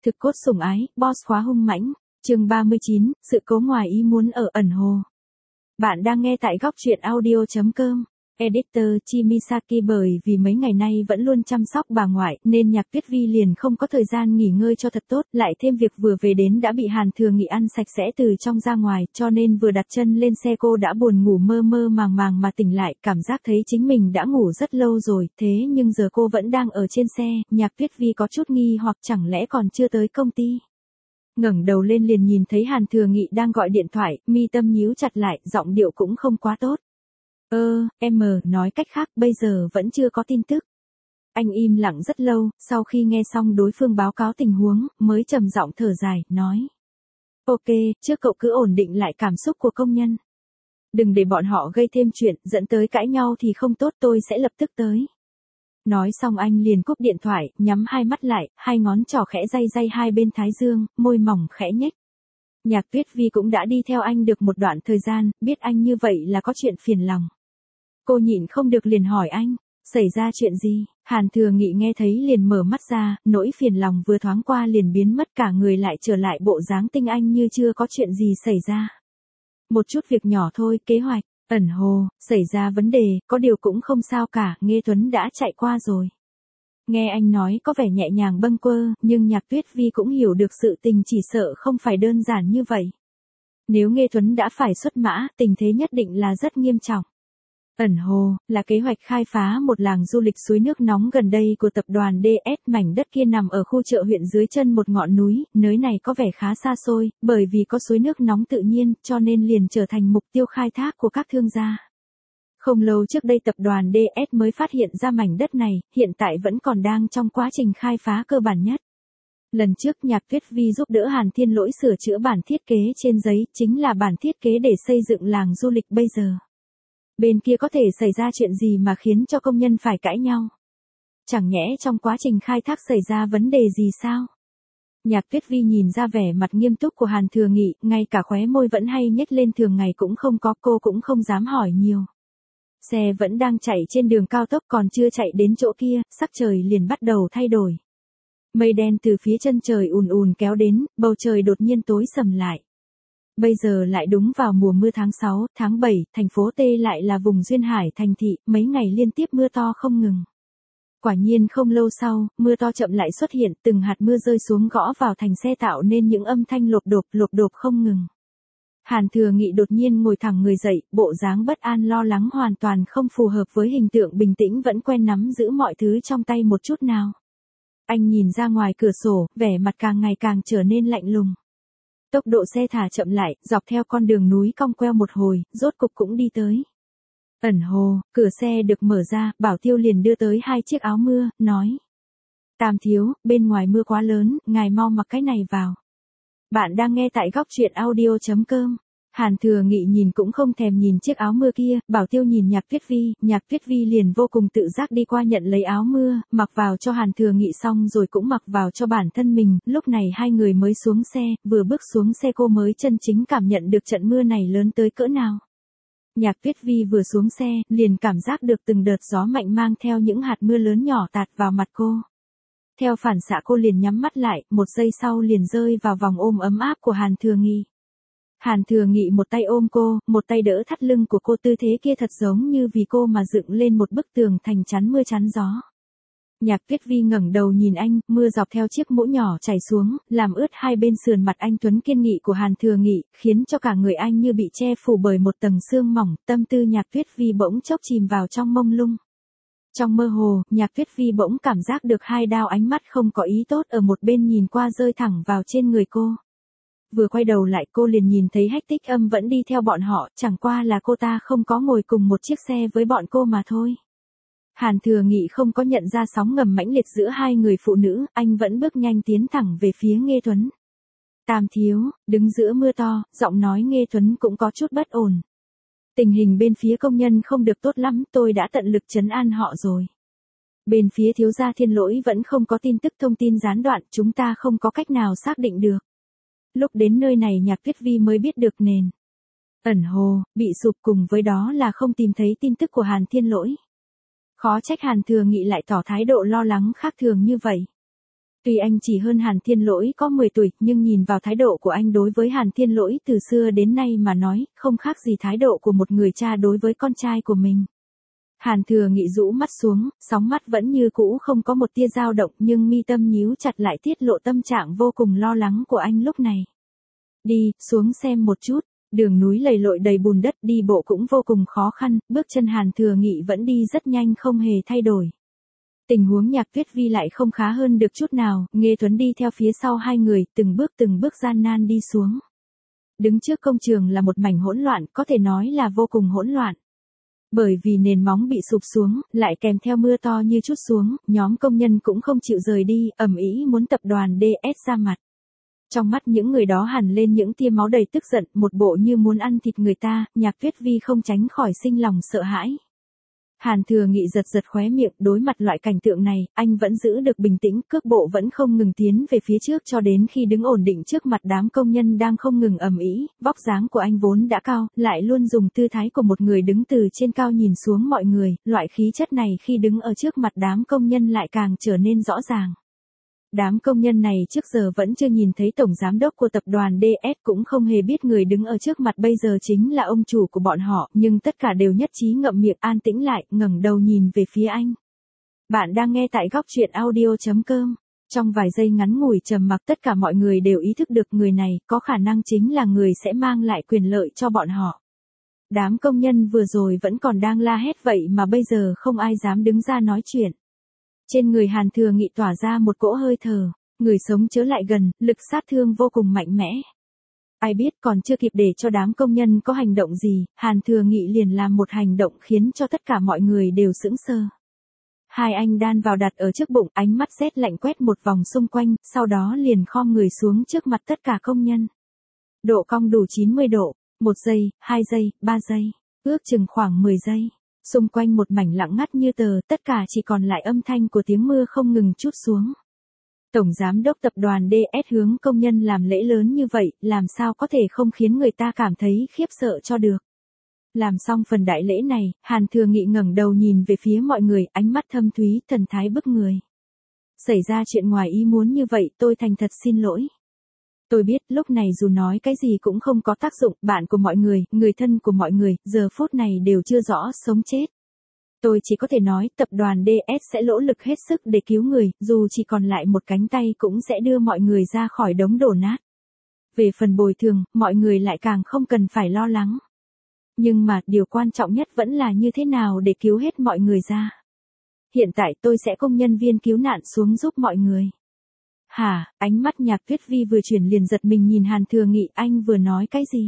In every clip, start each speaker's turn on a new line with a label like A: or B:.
A: Thực cốt sủng ái, boss khóa hung mãnh. Chương 39, sự cố ngoài ý muốn ở ẩn hồ. Bạn đang nghe tại góc truyện audio.com. Editor Chimisaki bởi vì mấy ngày nay vẫn luôn chăm sóc bà ngoại nên Nhạc Tuyết Vi liền không có thời gian nghỉ ngơi cho thật tốt, lại thêm việc vừa về đến đã bị Hàn Thừa Nghị ăn sạch sẽ từ trong ra ngoài, cho nên vừa đặt chân lên xe cô đã buồn ngủ mơ mơ màng màng mà tỉnh lại, cảm giác thấy chính mình đã ngủ rất lâu rồi, thế nhưng giờ cô vẫn đang ở trên xe. Nhạc Tuyết Vi có chút nghi hoặc chẳng lẽ còn chưa tới công ty. Ngẩng đầu lên liền nhìn thấy Hàn Thừa Nghị đang gọi điện thoại, mi tâm nhíu chặt lại, giọng điệu cũng không quá tốt. Em nói cách khác bây giờ vẫn chưa có tin tức. Anh im lặng rất lâu, sau khi nghe xong đối phương báo cáo tình huống, mới trầm giọng thở dài, nói. Ok, trước cậu cứ ổn định lại cảm xúc của công nhân. Đừng để bọn họ gây thêm chuyện, dẫn tới cãi nhau thì không tốt, tôi sẽ lập tức tới. Nói xong anh liền cúp điện thoại, nhắm hai mắt lại, hai ngón trỏ khẽ day day hai bên thái dương, môi mỏng khẽ nhếch. Nhạc Tuyết Vi cũng đã đi theo anh được một đoạn thời gian, biết anh như vậy là có chuyện phiền lòng. Cô nhịn không được liền hỏi anh, xảy ra chuyện gì? Hàn Thừa Nghị nghe thấy liền mở mắt ra, nỗi phiền lòng vừa thoáng qua liền biến mất, cả người lại trở lại bộ dáng tinh anh như chưa có chuyện gì xảy ra. Một chút việc nhỏ thôi, kế hoạch, ẩn hồ, xảy ra vấn đề, có điều cũng không sao cả, Nghê Tuấn đã chạy qua rồi. Nghe anh nói có vẻ nhẹ nhàng bâng quơ, nhưng Nhạc Tuyết Vi cũng hiểu được sự tình chỉ sợ không phải đơn giản như vậy. Nếu Nghê Tuấn đã phải xuất mã, tình thế nhất định là rất nghiêm trọng. Ẩn hồ, là kế hoạch khai phá một làng du lịch suối nước nóng gần đây của tập đoàn DS, mảnh đất kia nằm ở khu chợ huyện dưới chân một ngọn núi, nơi này có vẻ khá xa xôi, bởi vì có suối nước nóng tự nhiên, cho nên liền trở thành mục tiêu khai thác của các thương gia. Không lâu trước đây tập đoàn DS mới phát hiện ra mảnh đất này, hiện tại vẫn còn đang trong quá trình khai phá cơ bản nhất. Lần trước Nhạc Tuyết Vi giúp đỡ Hàn Thiên Lỗi sửa chữa bản thiết kế trên giấy, chính là bản thiết kế để xây dựng làng du lịch bây giờ. Bên kia có thể xảy ra chuyện gì mà khiến cho công nhân phải cãi nhau? Chẳng nhẽ trong quá trình khai thác xảy ra vấn đề gì sao? Nhạc Tuyết Vi nhìn ra vẻ mặt nghiêm túc của Hàn Thừa Nghị, ngay cả khóe môi vẫn hay nhếch lên thường ngày cũng không có, cô cũng không dám hỏi nhiều. Xe vẫn đang chạy trên đường cao tốc, còn chưa chạy đến chỗ kia, sắc trời liền bắt đầu thay đổi. Mây đen từ phía chân trời ùn ùn kéo đến, bầu trời đột nhiên tối sầm lại. Bây giờ lại đúng vào mùa mưa tháng 6, tháng 7, thành phố T lại là vùng duyên hải thành thị, mấy ngày liên tiếp mưa to không ngừng. Quả nhiên không lâu sau, mưa to chậm lại xuất hiện, từng hạt mưa rơi xuống gõ vào thành xe tạo nên những âm thanh lộp độp không ngừng. Hàn Thừa Nghị đột nhiên ngồi thẳng người dậy, bộ dáng bất an lo lắng hoàn toàn không phù hợp với hình tượng bình tĩnh vẫn quen nắm giữ mọi thứ trong tay một chút nào. Anh nhìn ra ngoài cửa sổ, vẻ mặt càng ngày càng trở nên lạnh lùng. Tốc độ xe thả chậm lại, dọc theo con đường núi cong queo một hồi, rốt cục cũng đi tới. Ẩn hồ, cửa xe được mở ra, Bảo Tiêu liền đưa tới hai chiếc áo mưa, nói. Tam thiếu, bên ngoài mưa quá lớn, ngài mau mặc cái này vào. Bạn đang nghe tại góc truyện audio.com. Hàn Thừa Nghị nhìn cũng không thèm nhìn chiếc áo mưa kia, Bảo Tiêu nhìn Nhạc Tuyết Vi liền vô cùng tự giác đi qua nhận lấy áo mưa, mặc vào cho Hàn Thừa Nghị xong rồi cũng mặc vào cho bản thân mình, lúc này hai người mới xuống xe, vừa bước xuống xe cô mới chân chính cảm nhận được trận mưa này lớn tới cỡ nào. Nhạc Tuyết Vi vừa xuống xe, liền cảm giác được từng đợt gió mạnh mang theo những hạt mưa lớn nhỏ tạt vào mặt cô. Theo phản xạ cô liền nhắm mắt lại, một giây sau liền rơi vào vòng ôm ấm áp của Hàn Thừa Nghị. Hàn Thừa Nghị một tay ôm cô, một tay đỡ thắt lưng của cô, tư thế kia thật giống như vì cô mà dựng lên một bức tường thành chắn mưa chắn gió. Nhạc Tuyết Vi ngẩng đầu nhìn anh, mưa dọc theo chiếc mũ nhỏ chảy xuống, làm ướt hai bên sườn mặt anh tuấn kiên nghị của Hàn Thừa Nghị, khiến cho cả người anh như bị che phủ bởi một tầng sương mỏng, tâm tư Nhạc Tuyết Vi bỗng chốc chìm vào trong mông lung. Trong mơ hồ, Nhạc Tuyết Vi bỗng cảm giác được hai đao ánh mắt không có ý tốt ở một bên nhìn qua rơi thẳng vào trên người cô. Vừa quay đầu lại cô liền nhìn thấy Hách Tích Âm vẫn đi theo bọn họ, chẳng qua là cô ta không có ngồi cùng một chiếc xe với bọn cô mà thôi. Hàn Thừa Nghị không có nhận ra sóng ngầm mãnh liệt giữa hai người phụ nữ, anh vẫn bước nhanh tiến thẳng về phía Nghê Tuấn. Tam thiếu, đứng giữa mưa to, giọng nói Nghê Tuấn cũng có chút bất ổn. Tình hình bên phía công nhân không được tốt lắm, tôi đã tận lực trấn an họ rồi. Bên phía thiếu gia Thiên Lỗi vẫn không có tin tức, thông tin gián đoạn, chúng ta không có cách nào xác định được. Lúc đến nơi này Nhạc Tuyết Vi mới biết được nền ẩn hồ bị sụp, cùng với đó là không tìm thấy tin tức của Hàn Thiên Lỗi. Khó trách Hàn Thừa Nghị lại tỏ thái độ lo lắng khác thường như vậy. Tuy anh chỉ hơn Hàn Thiên Lỗi có 10 tuổi, nhưng nhìn vào thái độ của anh đối với Hàn Thiên Lỗi từ xưa đến nay mà nói, không khác gì thái độ của một người cha đối với con trai của mình. Hàn Thừa Nghị rũ mắt xuống, sóng mắt vẫn như cũ không có một tia dao động, nhưng mi tâm nhíu chặt lại tiết lộ tâm trạng vô cùng lo lắng của anh lúc này. Đi, xuống xem một chút. Đường núi lầy lội đầy bùn đất, đi bộ cũng vô cùng khó khăn, bước chân Hàn Thừa Nghị vẫn đi rất nhanh không hề thay đổi. Tình huống Nhạc Tuyết Vi lại không khá hơn được chút nào, Nghê Tuấn đi theo phía sau hai người, từng bước gian nan đi xuống. Đứng trước công trường là một mảnh hỗn loạn, có thể nói là vô cùng hỗn loạn. Bởi vì nền móng bị sụp xuống, lại kèm theo mưa to như trút xuống, nhóm công nhân cũng không chịu rời đi, ầm ĩ muốn tập đoàn DS ra mặt. Trong mắt những người đó hằn lên những tia máu đầy tức giận, một bộ như muốn ăn thịt người ta, Nhạc Tuyết Vi không tránh khỏi sinh lòng sợ hãi. Hàn Thừa Nghị giật khóe miệng, đối mặt loại cảnh tượng này, anh vẫn giữ được bình tĩnh, cước bộ vẫn không ngừng tiến về phía trước cho đến khi đứng ổn định trước mặt đám công nhân đang không ngừng ầm ĩ. Vóc dáng của anh vốn đã cao, lại luôn dùng tư thái của một người đứng từ trên cao nhìn xuống mọi người, loại khí chất này khi đứng ở trước mặt đám công nhân lại càng trở nên rõ ràng. Đám công nhân này trước giờ vẫn chưa nhìn thấy tổng giám đốc của tập đoàn DS, cũng không hề biết người đứng ở trước mặt bây giờ chính là ông chủ của bọn họ, nhưng tất cả đều nhất trí ngậm miệng an tĩnh lại, ngẩng đầu nhìn về phía anh. Bạn đang nghe tại góc truyện audio.com. Trong vài giây ngắn ngủi trầm mặc, tất cả mọi người đều ý thức được người này có khả năng chính là người sẽ mang lại quyền lợi cho bọn họ. Đám công nhân vừa rồi vẫn còn đang la hét vậy mà bây giờ không ai dám đứng ra nói chuyện. Trên người Hàn Thừa Nghị tỏa ra một cỗ hơi thở, người sống chớ lại gần, lực sát thương vô cùng mạnh mẽ. Ai biết còn chưa kịp để cho đám công nhân có hành động gì, Hàn Thừa Nghị liền làm một hành động khiến cho tất cả mọi người đều sững sờ. Hai anh đan vào đặt ở trước bụng, ánh mắt rét lạnh quét một vòng xung quanh, sau đó liền khom người xuống trước mặt tất cả công nhân. Độ cong đủ 90 độ, 1 giây, 2 giây, 3 giây, ước chừng khoảng 10 giây. Xung quanh một mảnh lặng ngắt như tờ, tất cả chỉ còn lại âm thanh của tiếng mưa không ngừng trút xuống. Tổng giám đốc tập đoàn DS hướng công nhân làm lễ lớn như vậy, làm sao có thể không khiến người ta cảm thấy khiếp sợ cho được. Làm xong phần đại lễ này, Hàn Thừa Nghị ngẩng đầu nhìn về phía mọi người, ánh mắt thâm thúy, thần thái bức người. Xảy ra chuyện ngoài ý muốn như vậy, tôi thành thật xin lỗi. Tôi biết lúc này dù nói cái gì cũng không có tác dụng, bạn của mọi người, người thân của mọi người, giờ phút này đều chưa rõ sống chết. Tôi chỉ có thể nói tập đoàn DS sẽ nỗ lực hết sức để cứu người, dù chỉ còn lại một cánh tay cũng sẽ đưa mọi người ra khỏi đống đổ nát. Về phần bồi thường, mọi người lại càng không cần phải lo lắng. Nhưng mà điều quan trọng nhất vẫn là như thế nào để cứu hết mọi người ra. Hiện tại tôi sẽ công nhân viên cứu nạn xuống giúp mọi người. Hả, ánh mắt Nhạc Tuyết Vi vừa chuyển liền giật mình nhìn Hàn Thừa Nghị, anh vừa nói cái gì?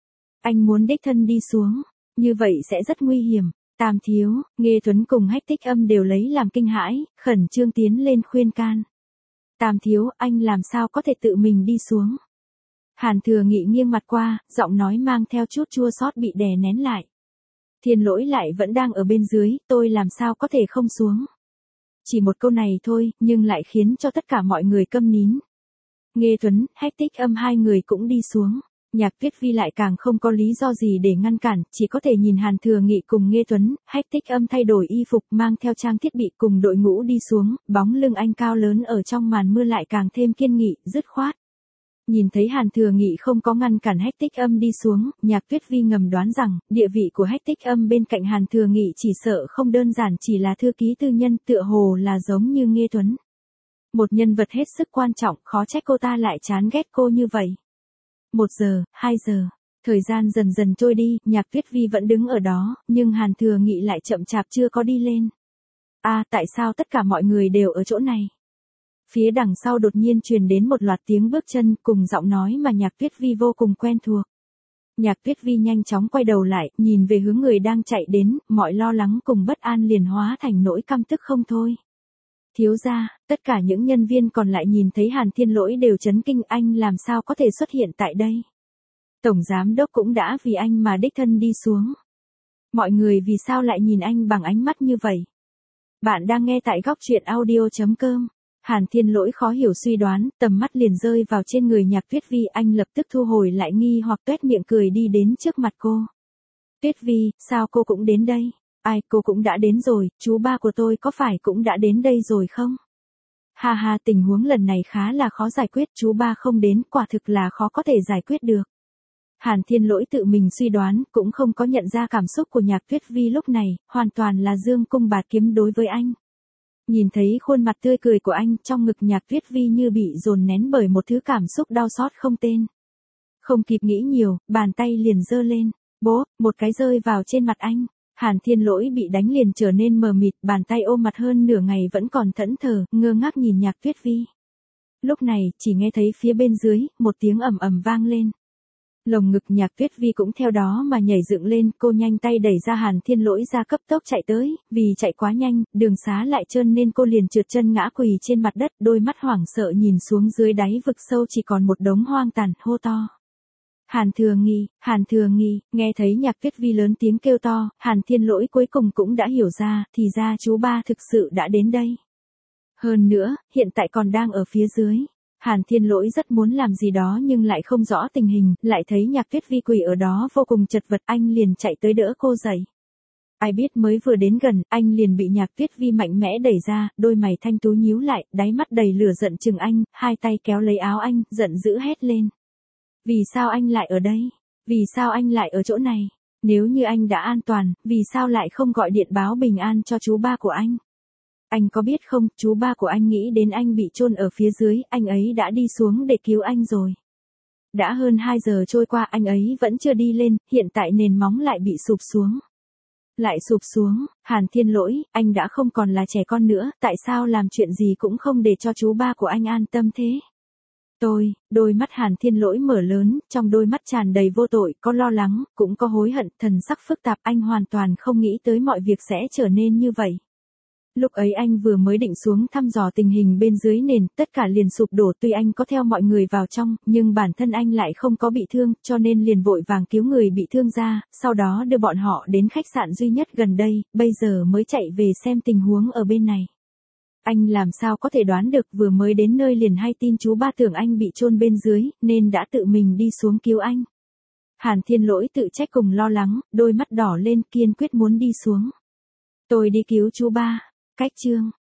A: Anh muốn đích thân đi xuống, như vậy sẽ rất nguy hiểm. Tam thiếu, Nghê Tuấn cùng Hách Tích Âm đều lấy làm kinh hãi, khẩn trương tiến lên khuyên can. Tam thiếu, anh làm sao có thể tự mình đi xuống? Hàn Thừa Nghị nghiêng mặt qua, giọng nói mang theo chút chua xót bị đè nén lại. Thiên Lỗi lại vẫn đang ở bên dưới, tôi làm sao có thể không xuống? Chỉ một câu này thôi, nhưng lại khiến cho tất cả mọi người câm nín. Nghê Tuấn, Hách Tích Âm hai người cũng đi xuống. Nhạc Tuyết Vi lại càng không có lý do gì để ngăn cản, chỉ có thể nhìn Hàn Thừa Nghị cùng Nghê Tuấn, Hách Tích Âm thay đổi y phục mang theo trang thiết bị cùng đội ngũ đi xuống, bóng lưng anh cao lớn ở trong màn mưa lại càng thêm kiên nghị, dứt khoát. Nhìn thấy Hàn Thừa Nghị không có ngăn cản Hách Tích Âm đi xuống, Nhạc Tuyết Vi ngầm đoán rằng, địa vị của Hách Tích Âm bên cạnh Hàn Thừa Nghị chỉ sợ không đơn giản chỉ là thư ký tư nhân, tựa hồ là giống như Nghê Tuấn. Một nhân vật hết sức quan trọng, khó trách cô ta lại chán ghét cô như vậy. 1 giờ, 2 giờ, thời gian dần dần trôi đi, Nhạc Tuyết Vi vẫn đứng ở đó, nhưng Hàn Thừa Nghị lại chậm chạp chưa có đi lên. Tại sao tất cả mọi người đều ở chỗ này? Phía đằng sau đột nhiên truyền đến một loạt tiếng bước chân cùng giọng nói mà Nhạc Tuyết Vi vô cùng quen thuộc. Nhạc Tuyết Vi nhanh chóng quay đầu lại, nhìn về hướng người đang chạy đến, mọi lo lắng cùng bất an liền hóa thành nỗi căm tức không thôi. Thiếu gia, tất cả những nhân viên còn lại nhìn thấy Hàn Thiên Lỗi đều chấn kinh, anh làm sao có thể xuất hiện tại đây. Tổng giám đốc cũng đã vì anh mà đích thân đi xuống. Mọi người vì sao lại nhìn anh bằng ánh mắt như vậy? Bạn đang nghe tại góc truyện audio.com. Hàn Thiên Lỗi khó hiểu suy đoán, tầm mắt liền rơi vào trên người Nhạc Tuyết Vi, anh lập tức thu hồi lại nghi hoặc tuét miệng cười đi đến trước mặt cô. Tuyết Vi, sao cô cũng đến đây? Cô cũng đã đến rồi, chú ba của tôi có phải cũng đã đến đây rồi không? Ha ha, tình huống lần này khá là khó giải quyết, chú ba không đến, quả thực là khó có thể giải quyết được. Hàn Thiên Lỗi tự mình suy đoán, cũng không có nhận ra cảm xúc của Nhạc Tuyết Vi lúc này, hoàn toàn là dương cung bạt kiếm đối với anh. Nhìn thấy khuôn mặt tươi cười của anh, trong ngực Nhạc Tuyết Vi như bị dồn nén bởi một thứ cảm xúc đau xót không tên. Không kịp nghĩ nhiều, bàn tay liền giơ lên, bố, một cái rơi vào trên mặt anh. Hàn Thiên Lỗi bị đánh liền trở nên mờ mịt, bàn tay ôm mặt hơn nửa ngày vẫn còn thẫn thờ, ngơ ngác nhìn Nhạc Tuyết Vi. Lúc này, chỉ nghe thấy phía bên dưới, một tiếng ầm ầm vang lên. Lồng ngực Nhạc Tuyết Vi cũng theo đó mà nhảy dựng lên, cô nhanh tay đẩy ra Hàn Thiên Lỗi ra cấp tốc chạy tới, vì chạy quá nhanh, đường xá lại trơn nên cô liền trượt chân ngã quỳ trên mặt đất, đôi mắt hoảng sợ nhìn xuống dưới đáy vực sâu chỉ còn một đống hoang tàn, hô to. Hàn Thừa Nghi, nghe thấy Nhạc Tuyết Vi lớn tiếng kêu to, Hàn Thiên Lỗi cuối cùng cũng đã hiểu ra, thì ra chú ba thực sự đã đến đây. Hơn nữa, hiện tại còn đang ở phía dưới. Hàn Thiên Lỗi rất muốn làm gì đó nhưng lại không rõ tình hình, lại thấy Nhạc Tuyết Vi quỳ ở đó vô cùng chật vật, anh liền chạy tới đỡ cô dậy. Ai biết mới vừa đến gần, anh liền bị Nhạc Tuyết Vi mạnh mẽ đẩy ra, đôi mày thanh tú nhíu lại, đáy mắt đầy lửa giận chừng anh, hai tay kéo lấy áo anh, giận dữ hét lên. Vì sao anh lại ở đây? Vì sao anh lại ở chỗ này? Nếu như anh đã an toàn, vì sao lại không gọi điện báo bình an cho chú ba của anh? Anh có biết không, chú ba của anh nghĩ đến anh bị chôn ở phía dưới, anh ấy đã đi xuống để cứu anh rồi. Đã hơn 2 giờ trôi qua anh ấy vẫn chưa đi lên, hiện tại nền móng lại bị sụp xuống. Lại sụp xuống, Hàn Thiên Lỗi, anh đã không còn là trẻ con nữa, tại sao làm chuyện gì cũng không để cho chú ba của anh an tâm thế? Đôi mắt Hàn Thiên Lỗi mở lớn, trong đôi mắt tràn đầy vô tội, có lo lắng, cũng có hối hận, thần sắc phức tạp, anh hoàn toàn không nghĩ tới mọi việc sẽ trở nên như vậy. Lúc ấy anh vừa mới định xuống thăm dò tình hình bên dưới nền, tất cả liền sụp đổ, tuy anh có theo mọi người vào trong, nhưng bản thân anh lại không có bị thương, cho nên liền vội vàng cứu người bị thương ra, sau đó đưa bọn họ đến khách sạn duy nhất gần đây, bây giờ mới chạy về xem tình huống ở bên này. Anh làm sao có thể đoán được, vừa mới đến nơi liền hay tin chú ba tưởng anh bị chôn bên dưới, nên đã tự mình đi xuống cứu anh. Hàn Thiên Lỗi tự trách cùng lo lắng, đôi mắt đỏ lên, kiên quyết muốn đi xuống. Tôi đi cứu chú ba. Cách chương